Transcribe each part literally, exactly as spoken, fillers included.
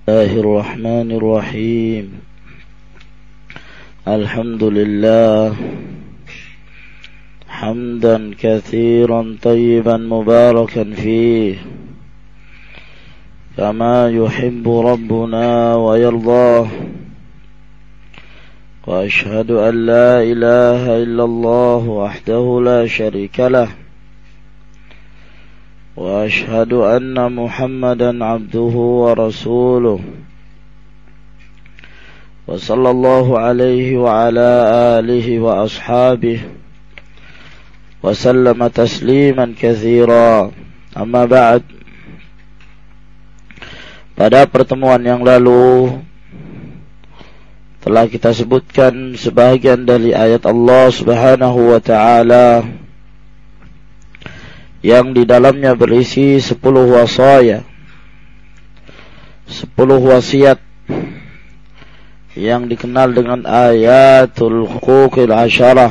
الله الرحمن الرحيم الحمد لله حمدا كثيرا طيبا مباركا فيه كما يحب ربنا ويرضاه وأشهد أن لا إله إلا الله وحده لا شريك له وأشهد أن محمدا عبده ورسوله وصلى الله عليه وعلى آله وأصحابه وسلم تسليما كثيرا. Amma ba'd. Pada pertemuan yang lalu telah kita sebutkan sebahagian dari ayat Allah Subhanahu wa ta'ala yang di dalamnya berisi sepuluh wasaya, sepuluh wasiat yang dikenal dengan ayatul huquqil asyarah,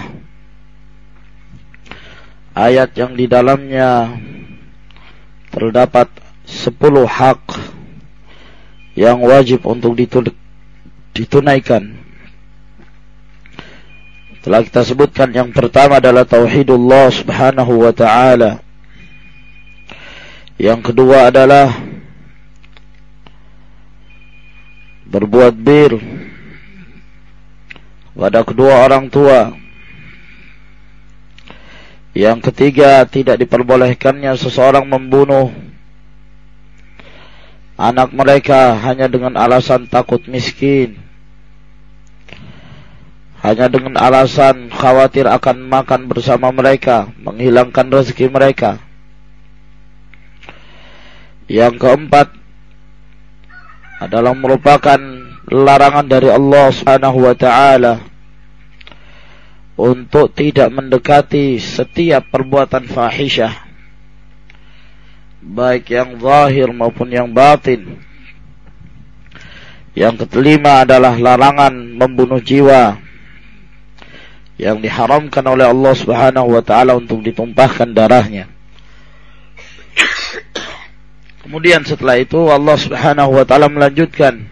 ayat yang di dalamnya terdapat sepuluh hak yang wajib untuk ditunaikan. Telah kita sebutkan yang pertama adalah tauhidullah subhanahu wa ta'ala. Yang kedua adalah berbuat bir pada kedua orang tua. Yang ketiga, tidak diperbolehkannya seseorang membunuh anak mereka hanya dengan alasan takut miskin, hanya dengan alasan khawatir akan makan bersama mereka, menghilangkan rezeki mereka. Yang keempat adalah merupakan larangan dari Allah Subhanahu wa ta'ala untuk tidak mendekati setiap perbuatan fahisyah, baik yang zahir maupun yang batin. Yang kelima adalah larangan membunuh jiwa yang diharamkan oleh Allah Subhanahu wa ta'ala untuk ditumpahkan darahnya. Kemudian setelah itu Allah Subhanahu wa ta'ala melanjutkan,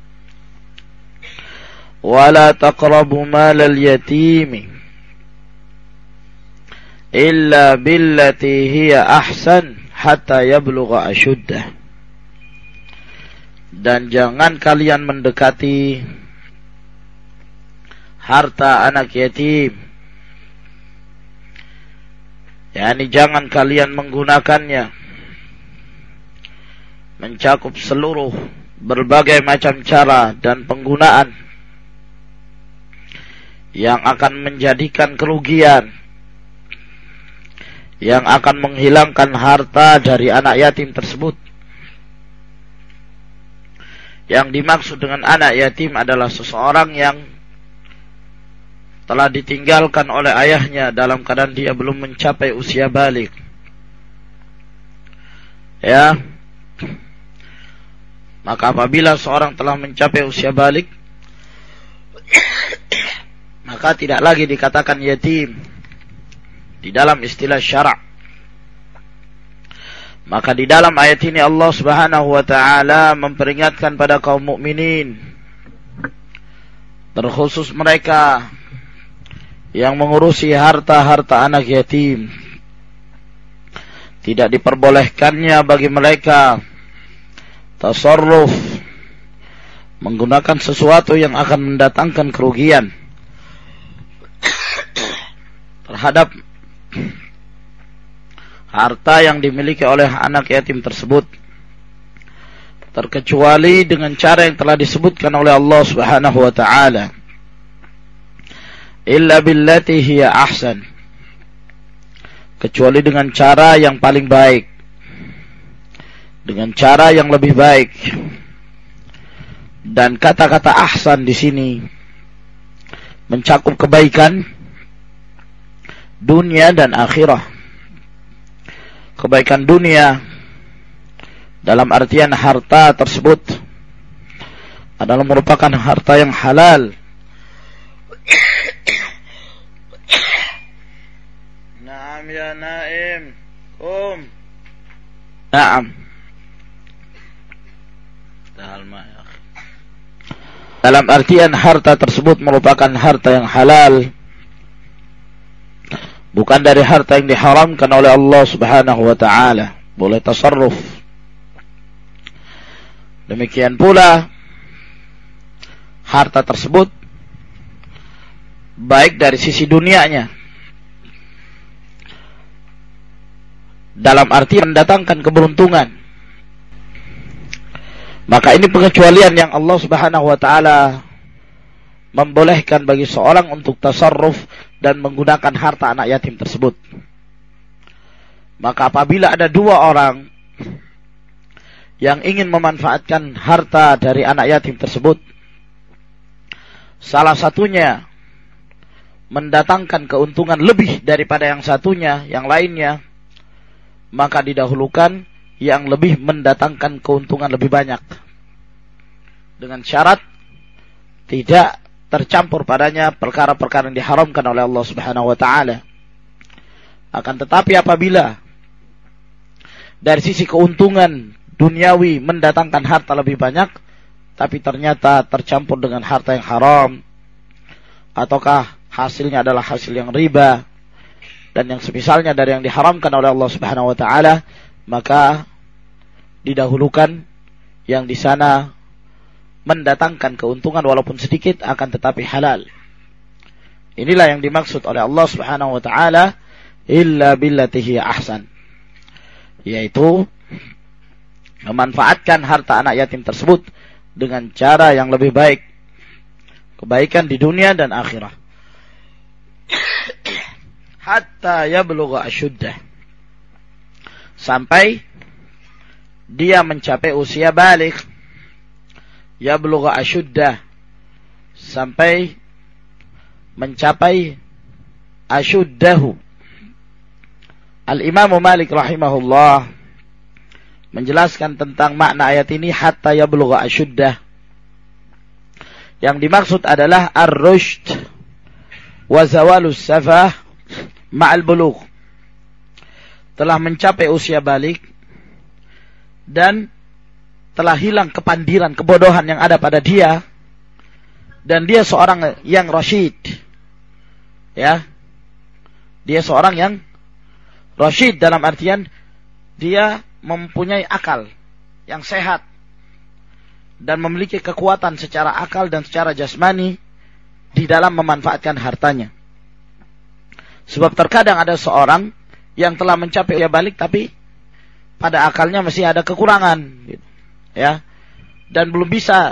wala taqrabu malal yatimi illa billati hiya ahsan hatta yablugha ashuddah. Dan jangan kalian mendekati harta anak yatim, yakni jangan kalian menggunakannya, mencakup seluruh berbagai macam cara dan penggunaan yang akan menjadikan kerugian, yang akan menghilangkan harta dari anak yatim tersebut. Yang dimaksud dengan anak yatim adalah seseorang yang telah ditinggalkan oleh ayahnya dalam keadaan dia belum mencapai usia baligh. Ya, maka apabila seorang telah mencapai usia baligh, maka tidak lagi dikatakan yatim di dalam istilah syara'. Maka di dalam ayat ini Allah Subhanahu wa ta'ala memperingatkan pada kaum mukminin, terkhusus mereka yang mengurusi harta-harta anak yatim, tidak diperbolehkannya bagi mereka tasarruf, menggunakan sesuatu yang akan mendatangkan kerugian terhadap harta yang dimiliki oleh anak yatim tersebut, terkecuali dengan cara yang telah disebutkan oleh Allah Subhanahu wa ta'ala, illa billati hiya ahsan, kecuali dengan cara yang paling baik, dengan cara yang lebih baik. Dan kata-kata ahsan di sini mencakup kebaikan dunia dan akhirah. Kebaikan dunia dalam artian harta tersebut adalah merupakan harta yang halal. Naam ya Naim, kum. Naam. Dalam artian harta tersebut merupakan harta yang halal, bukan dari harta yang diharamkan oleh Allah Subhanahu wa taala, boleh tasarruf. Demikian pula harta tersebut baik dari sisi dunianya, dalam arti mendatangkan keberuntungan. Maka ini pengecualian yang Allah Subhanahu wa taala membolehkan bagi seorang untuk tasarruf dan menggunakan harta anak yatim tersebut. Maka apabila ada dua orang yang ingin memanfaatkan harta dari anak yatim tersebut, salah satunya mendatangkan keuntungan lebih daripada yang satunya, yang lainnya, maka didahulukan yang lebih mendatangkan keuntungan lebih banyak, dengan syarat tidak tercampur padanya perkara-perkara yang diharamkan oleh Allah Subhanahu wa taala. Akan tetapi apabila dari sisi keuntungan duniawi mendatangkan harta lebih banyak, tapi ternyata tercampur dengan harta yang haram, ataukah hasilnya adalah hasil yang riba dan yang semisalnya dari yang diharamkan oleh Allah Subhanahu wa taala, maka didahulukan yang di sana mendatangkan keuntungan walaupun sedikit akan tetapi halal. Inilah yang dimaksud oleh Allah Subhanahu wa taala illa billati hiya ahsan, yaitu memanfaatkan harta anak yatim tersebut dengan cara yang lebih baik, kebaikan di dunia dan akhirah. Hatta yablugha asyuddah, sampai dia mencapai usia baligh. Yablugha asyuddah, sampai mencapai asyuddahu. Al-Imam Malik rahimahullah menjelaskan tentang makna ayat ini, hatta yablugha asyuddah. Yang dimaksud adalah ar-rushd wa zawalus safah ma'al bulugh, telah mencapai usia balik dan telah hilang kepandiran, kebodohan yang ada pada dia, dan dia seorang yang rasyid. Ya. Dia seorang yang rasyid dalam artian dia mempunyai akal yang sehat dan memiliki kekuatan secara akal dan secara jasmani di dalam memanfaatkan hartanya. Sebab terkadang ada seorang yang telah mencapai usia balik tapi pada akalnya masih ada kekurangan, gitu. Ya, dan belum bisa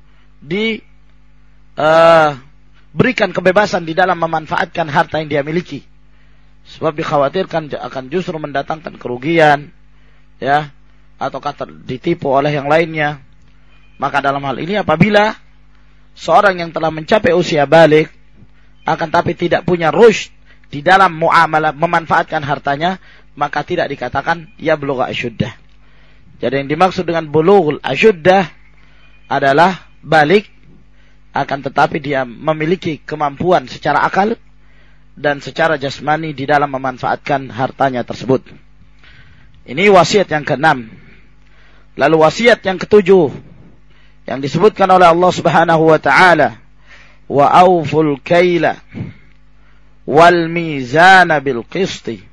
diberikan uh, kebebasan di dalam memanfaatkan harta yang dia miliki, sebab dikhawatirkan akan justru mendatangkan kerugian, ya, ataukah ditipu oleh yang lainnya. Maka dalam hal ini apabila seorang yang telah mencapai usia balik akan tapi tidak punya rushd di dalam muamalah memanfaatkan hartanya, maka tidak dikatakan ya bulugha asyuddah. Jadi yang dimaksud dengan bulughul asyuddah adalah balik, akan tetapi dia memiliki kemampuan secara akal dan secara jasmani di dalam memanfaatkan hartanya tersebut. Ini wasiat yang keenam. Lalu wasiat yang ketujuh yang disebutkan oleh Allah Subhanahu wa taala, wa auful kaila wal mizana bil qisti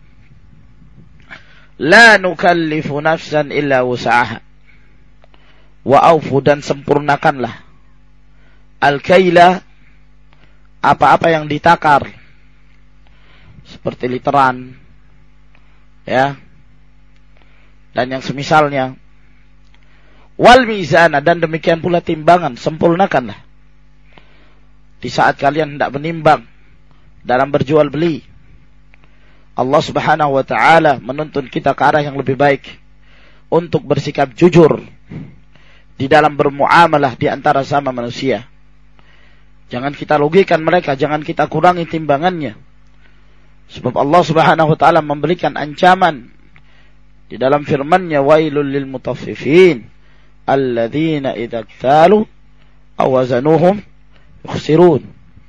la nukallifu nafsan illa wus'aha. Wa aufu, dan sempurnakanlah al-kaila, apa-apa yang ditakar seperti literan, ya, dan yang semisalnya. Wal mizana, dan demikian pula timbangan, sempurnakanlah di saat kalian hendak menimbang dalam berjual beli. Allah Subhanahu wa taala menuntun kita ke arah yang lebih baik untuk bersikap jujur di dalam bermuamalah di antara sama manusia. Jangan kita rugikan mereka, jangan kita kurangi timbangannya. Sebab Allah Subhanahu wa taala memberikan ancaman di dalam firman-Nya, wailul lil mutaffifin alladzina idza iktalu aw wazanuhum yukhsirun.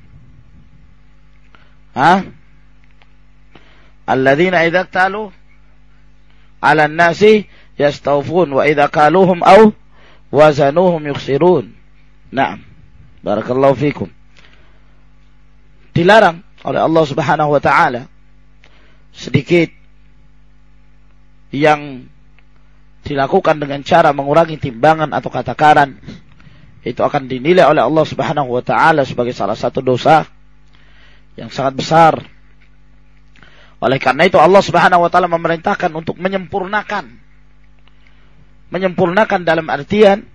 Ha? Alladzina idza iktalu 'ala an-nasi yastawfun wa idza kaluhum aw wazanuhum yukhsirun. Naam. Barakallahu fikum. Dilarang oleh Allah Subhanahu wa taala sedikit yang dilakukan dengan cara mengurangi timbangan atau takaran, itu akan dinilai oleh Allah Subhanahu wa taala sebagai salah satu dosa yang sangat besar. Oleh karena itu Allah Subhanahu wa taala memerintahkan untuk menyempurnakan. Menyempurnakan dalam artian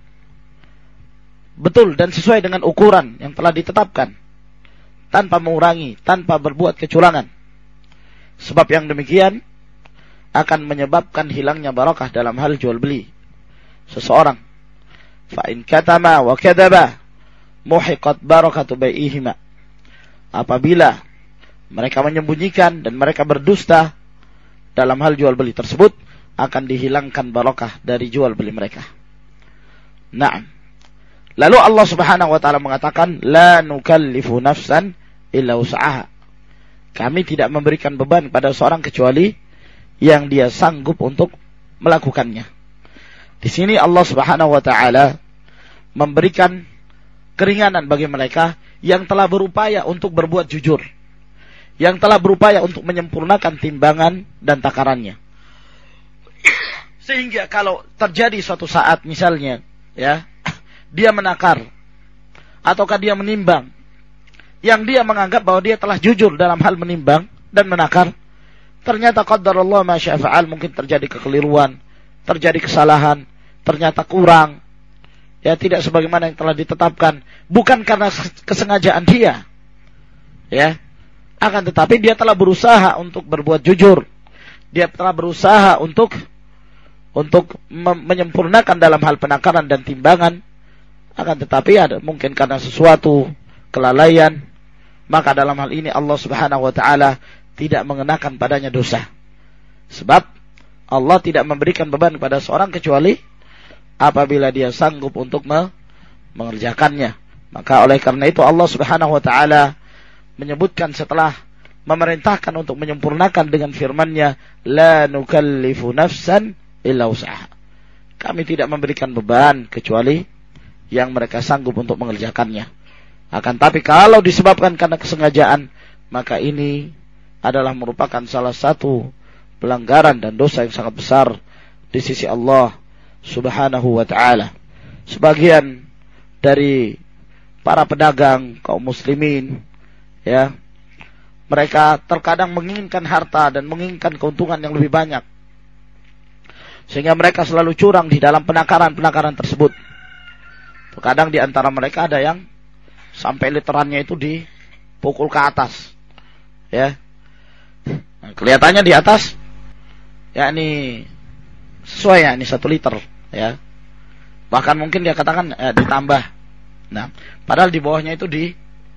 betul dan sesuai dengan ukuran yang telah ditetapkan, tanpa mengurangi, tanpa berbuat kecurangan. Sebab yang demikian akan menyebabkan hilangnya barakah dalam hal jual beli seseorang. Fa in katama wa kadaba muhiqat barakatu bai'ihima. Apabila mereka menyembunyikan dan mereka berdusta dalam hal jual beli tersebut, akan dihilangkan barakah dari jual beli mereka. Naam. Lalu Allah Subhanahu wa taala mengatakan, la nukallifu nafsan illa wus'aha. Kami tidak memberikan beban pada seorang kecuali yang dia sanggup untuk melakukannya. Di sini Allah Subhanahu wa taala memberikan keringanan bagi mereka yang telah berupaya untuk berbuat jujur, yang telah berupaya untuk menyempurnakan timbangan dan takarannya. Sehingga kalau terjadi suatu saat misalnya, ya, dia menakar ataukah dia menimbang, yang dia menganggap bahwa dia telah jujur dalam hal menimbang dan menakar, ternyata qadarullah ma syaa fa'al, mungkin terjadi kekeliruan, terjadi kesalahan, ternyata kurang, ya, tidak sebagaimana yang telah ditetapkan, bukan karena kesengajaan dia, ya, akan tetapi dia telah berusaha untuk berbuat jujur, dia telah berusaha untuk untuk menyempurnakan dalam hal penakaran dan timbangan, akan tetapi ada mungkin karena sesuatu kelalaian, maka dalam hal ini Allah Subhanahu wa taala tidak mengenakan padanya dosa. Sebab Allah tidak memberikan beban kepada seorang kecuali apabila dia sanggup untuk me- mengerjakannya. Maka oleh karena itu Allah Subhanahu wa taala menyebutkan setelah memerintahkan untuk menyempurnakan dengan firman-Nya, la nukallifu nafsan illa wus'aha. Kami tidak memberikan beban kecuali yang mereka sanggup untuk mengerjakannya. Akan tapi kalau disebabkan karena kesengajaan, maka ini adalah merupakan salah satu pelanggaran dan dosa yang sangat besar di sisi Allah Subhanahu wa taala. Sebagian dari para pedagang kaum muslimin, ya, mereka terkadang menginginkan harta dan menginginkan keuntungan yang lebih banyak, sehingga mereka selalu curang di dalam penakaran-penakaran tersebut. Terkadang di antara mereka ada yang sampai literannya itu dipukul ke atas, ya. Nah, kelihatannya di atas, yakni sesuai, ya, ini satu liter, ya. Bahkan mungkin dia katakan eh, ditambah. Nah, padahal di bawahnya itu di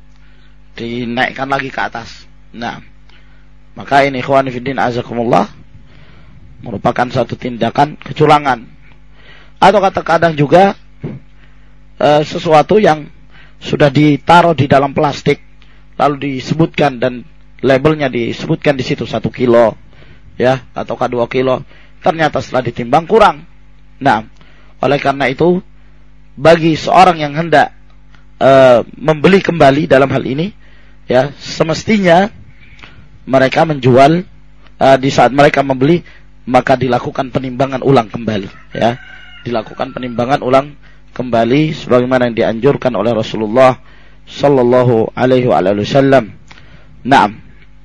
dinaikkan lagi ke atas. Nah, maka ini ikhwan fillah azakumullah merupakan satu tindakan kecurangan. Atau kadang juga e, sesuatu yang sudah ditaruh di dalam plastik lalu disebutkan dan labelnya disebutkan di situ satu kilo, ya, ataukah dua kilo, ternyata setelah ditimbang kurang. Nah, oleh karena itu bagi seorang yang hendak e, membeli kembali dalam hal ini, ya, semestinya mereka menjual e, di saat mereka membeli, maka dilakukan penimbangan ulang kembali, ya, dilakukan penimbangan ulang kembali sebagaimana yang dianjurkan oleh Rasulullah sallallahu alaihi wasallam. Naam.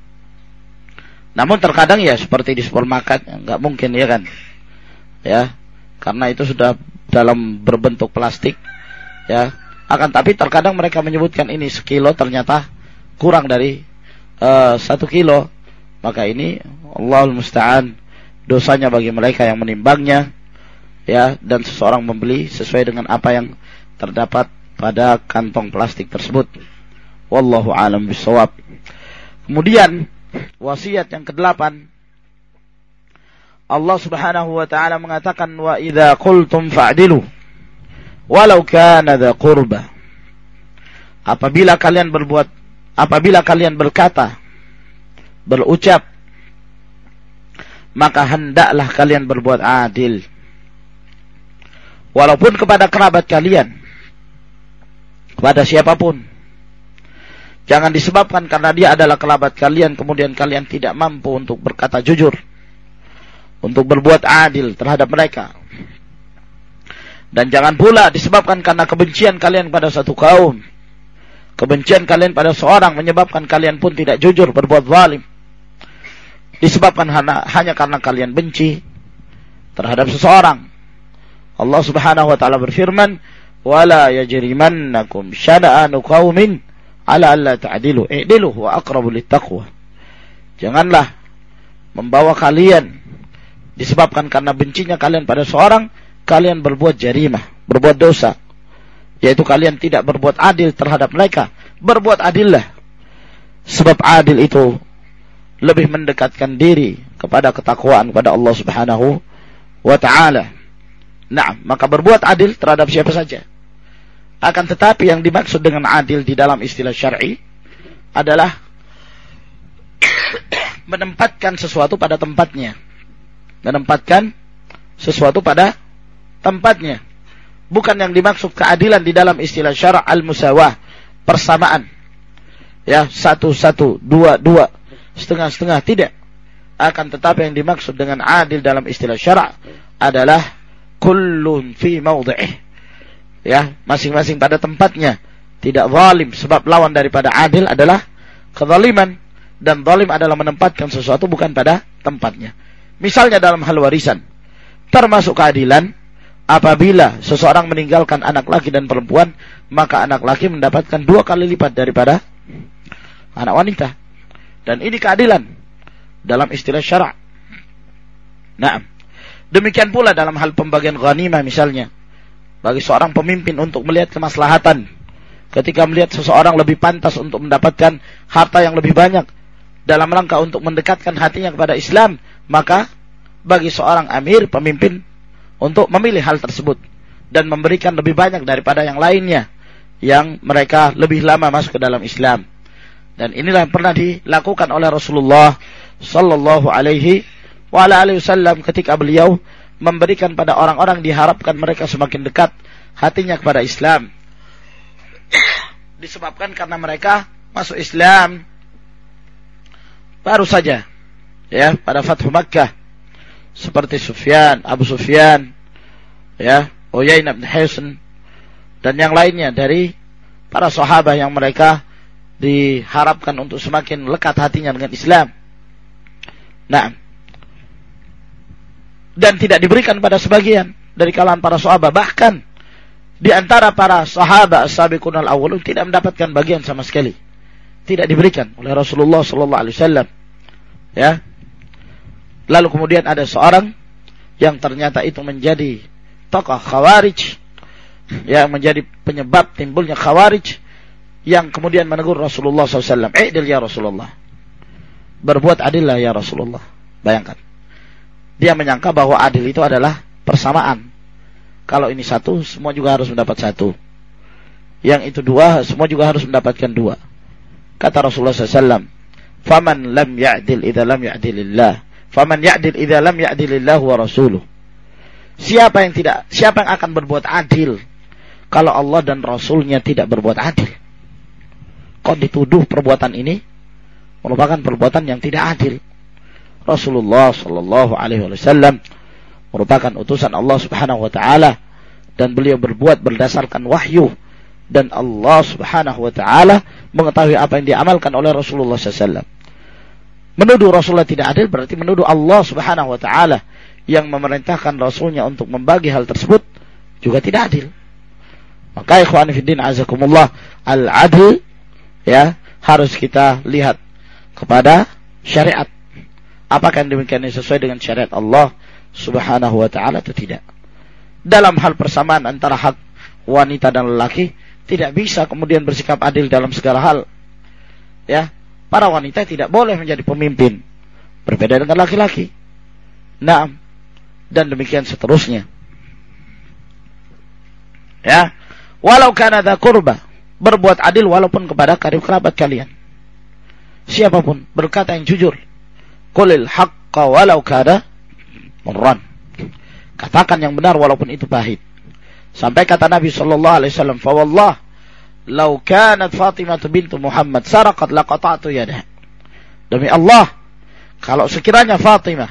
Namun terkadang ya seperti di supermarket, enggak mungkin, ya kan, ya, karena itu sudah dalam berbentuk plastik, ya. Akan tapi terkadang mereka menyebutkan ini sekilo, ternyata kurang dari uh, satu kilo, maka ini Allahul musta'an, dosanya bagi mereka yang menimbangnya, ya, dan seseorang membeli sesuai dengan apa yang terdapat pada kantong plastik tersebut. Wallahu a'lam bishawab. Kemudian wasiat yang kedelapan, Allah Subhanahu wa taala mengatakan, wa idza qultum fa'dilu walau kana dza qurba. Apabila kalian berbuat apabila kalian berkata, berucap, maka hendaklah kalian berbuat adil walaupun kepada kerabat kalian, kepada siapapun. Jangan disebabkan karena dia adalah kerabat kalian kemudian kalian tidak mampu untuk berkata jujur, untuk berbuat adil terhadap mereka. Dan jangan pula disebabkan karena kebencian kalian pada satu kaum, kebencian kalian pada seorang menyebabkan kalian pun tidak jujur berbuat zalim. Disebabkan hanya, hanya karena kalian benci terhadap seseorang. Allah Subhanahu wa taala berfirman, "Wala yajrimannakum syana'anu qaumin ala alla ta'dilu, i'dilu wa aqrabu littaqwa." Janganlah membawa kalian disebabkan karena bencinya kalian pada seorang, kalian berbuat jarimah, berbuat dosa, yaitu kalian tidak berbuat adil terhadap mereka. Berbuat adillah, sebab adil itu lebih mendekatkan diri kepada ketakwaan kepada Allah Subhanahu wa ta'ala. Nah, maka berbuat adil terhadap siapa saja. Akan tetapi yang dimaksud dengan adil di dalam istilah syar'i adalah menempatkan sesuatu pada tempatnya. Menempatkan sesuatu pada tempatnya. Bukan yang dimaksud keadilan di dalam istilah syara' al-musawah, persamaan. Ya, satu-satu, dua-dua, setengah-setengah, tidak. Akan tetapi yang dimaksud dengan adil dalam istilah syara' adalah kullun fi mawdi'ih. Ya, masing-masing pada tempatnya. Tidak zalim, sebab lawan daripada adil adalah kezaliman. Dan zalim adalah menempatkan sesuatu bukan pada tempatnya. Misalnya dalam hal warisan, termasuk keadilan apabila seseorang meninggalkan anak laki dan perempuan, maka anak laki mendapatkan dua kali lipat daripada anak wanita. Dan ini keadilan dalam istilah syara'. Nah, demikian pula dalam hal pembagian ghanimah misalnya. Bagi seorang pemimpin untuk melihat kemaslahatan, ketika melihat seseorang lebih pantas untuk mendapatkan harta yang lebih banyak dalam rangka untuk mendekatkan hatinya kepada Islam, maka bagi seorang amir, pemimpin, untuk memilih hal tersebut dan memberikan lebih banyak daripada yang lainnya yang mereka lebih lama masuk ke dalam Islam. Dan inilah yang pernah dilakukan oleh Rasulullah sallallahu alaihi wa ala alihi wasallam ketika beliau memberikan pada orang-orang diharapkan mereka semakin dekat hatinya kepada Islam. Disebabkan karena mereka masuk Islam baru saja, ya, pada Fathu Makkah, seperti Sufyan, Abu Sufyan, ya, Uyainah bin Hisn, dan yang lainnya dari para sahabat yang mereka diharapkan untuk semakin lekat hatinya dengan Islam. Nah, dan tidak diberikan pada sebagian dari kalangan para sahabat, bahkan di antara para sahabat as-sabiqun al-awwalun tidak mendapatkan bagian sama sekali. Tidak diberikan oleh Rasulullah sallallahu alaihi wasallam. Ya. Lalu kemudian ada seorang yang ternyata itu menjadi tokoh Khawarij, yang menjadi penyebab timbulnya Khawarij, yang kemudian menegur Rasulullah sallallahu alaihi wasallam, "I'dil ya Rasulullah." Berbuat adillah ya Rasulullah. Bayangkan. Dia menyangka bahwa adil itu adalah persamaan. Kalau ini satu, semua juga harus mendapat satu. Yang itu dua, semua juga harus mendapatkan dua. Kata Rasulullah sallallahu alaihi wasallam, "Faman lam ya'dil idza lam ya'dilillah, faman ya'dil idza lam ya'dilillah wa rasuluh." Siapa yang tidak, siapa yang akan berbuat adil kalau Allah dan Rasulnya tidak berbuat adil? Kok dituduh perbuatan ini merupakan perbuatan yang tidak adil? Rasulullah sallallahu alaihi wasallam merupakan utusan Allah Subhanahu wa taala dan beliau berbuat berdasarkan wahyu, dan Allah Subhanahu wa taala mengetahui apa yang diamalkan oleh Rasulullah sallallahu alaihi wasallam. Menuduh Rasulullah tidak adil berarti menuduh Allah Subhanahu wa taala yang memerintahkan Rasulnya untuk membagi hal tersebut juga tidak adil. Maka ikhwan fillah azakumullah, al-adl, ya, harus kita lihat kepada syariat. Apakah yang demikian ini sesuai dengan syariat Allah Subhanahu wa taala atau tidak? Dalam hal persamaan antara hak wanita dan lelaki, tidak bisa kemudian bersikap adil dalam segala hal. Ya, para wanita tidak boleh menjadi pemimpin, berbeda dengan laki-laki. Naam, dan demikian seterusnya. Ya, walau kana dza qurba, berbuat adil walaupun kepada karib kerabat kalian. Siapapun berkata yang jujur. Qulil haqqa walau kana murran. Katakan yang benar walaupun itu pahit. Sampai kata Nabi sallallahu alaihi wasallam, "Fa wallah, law kanat Fatimah bintu Muhammad saraqat laqata'tu yadaha." Demi Allah, kalau sekiranya Fatimah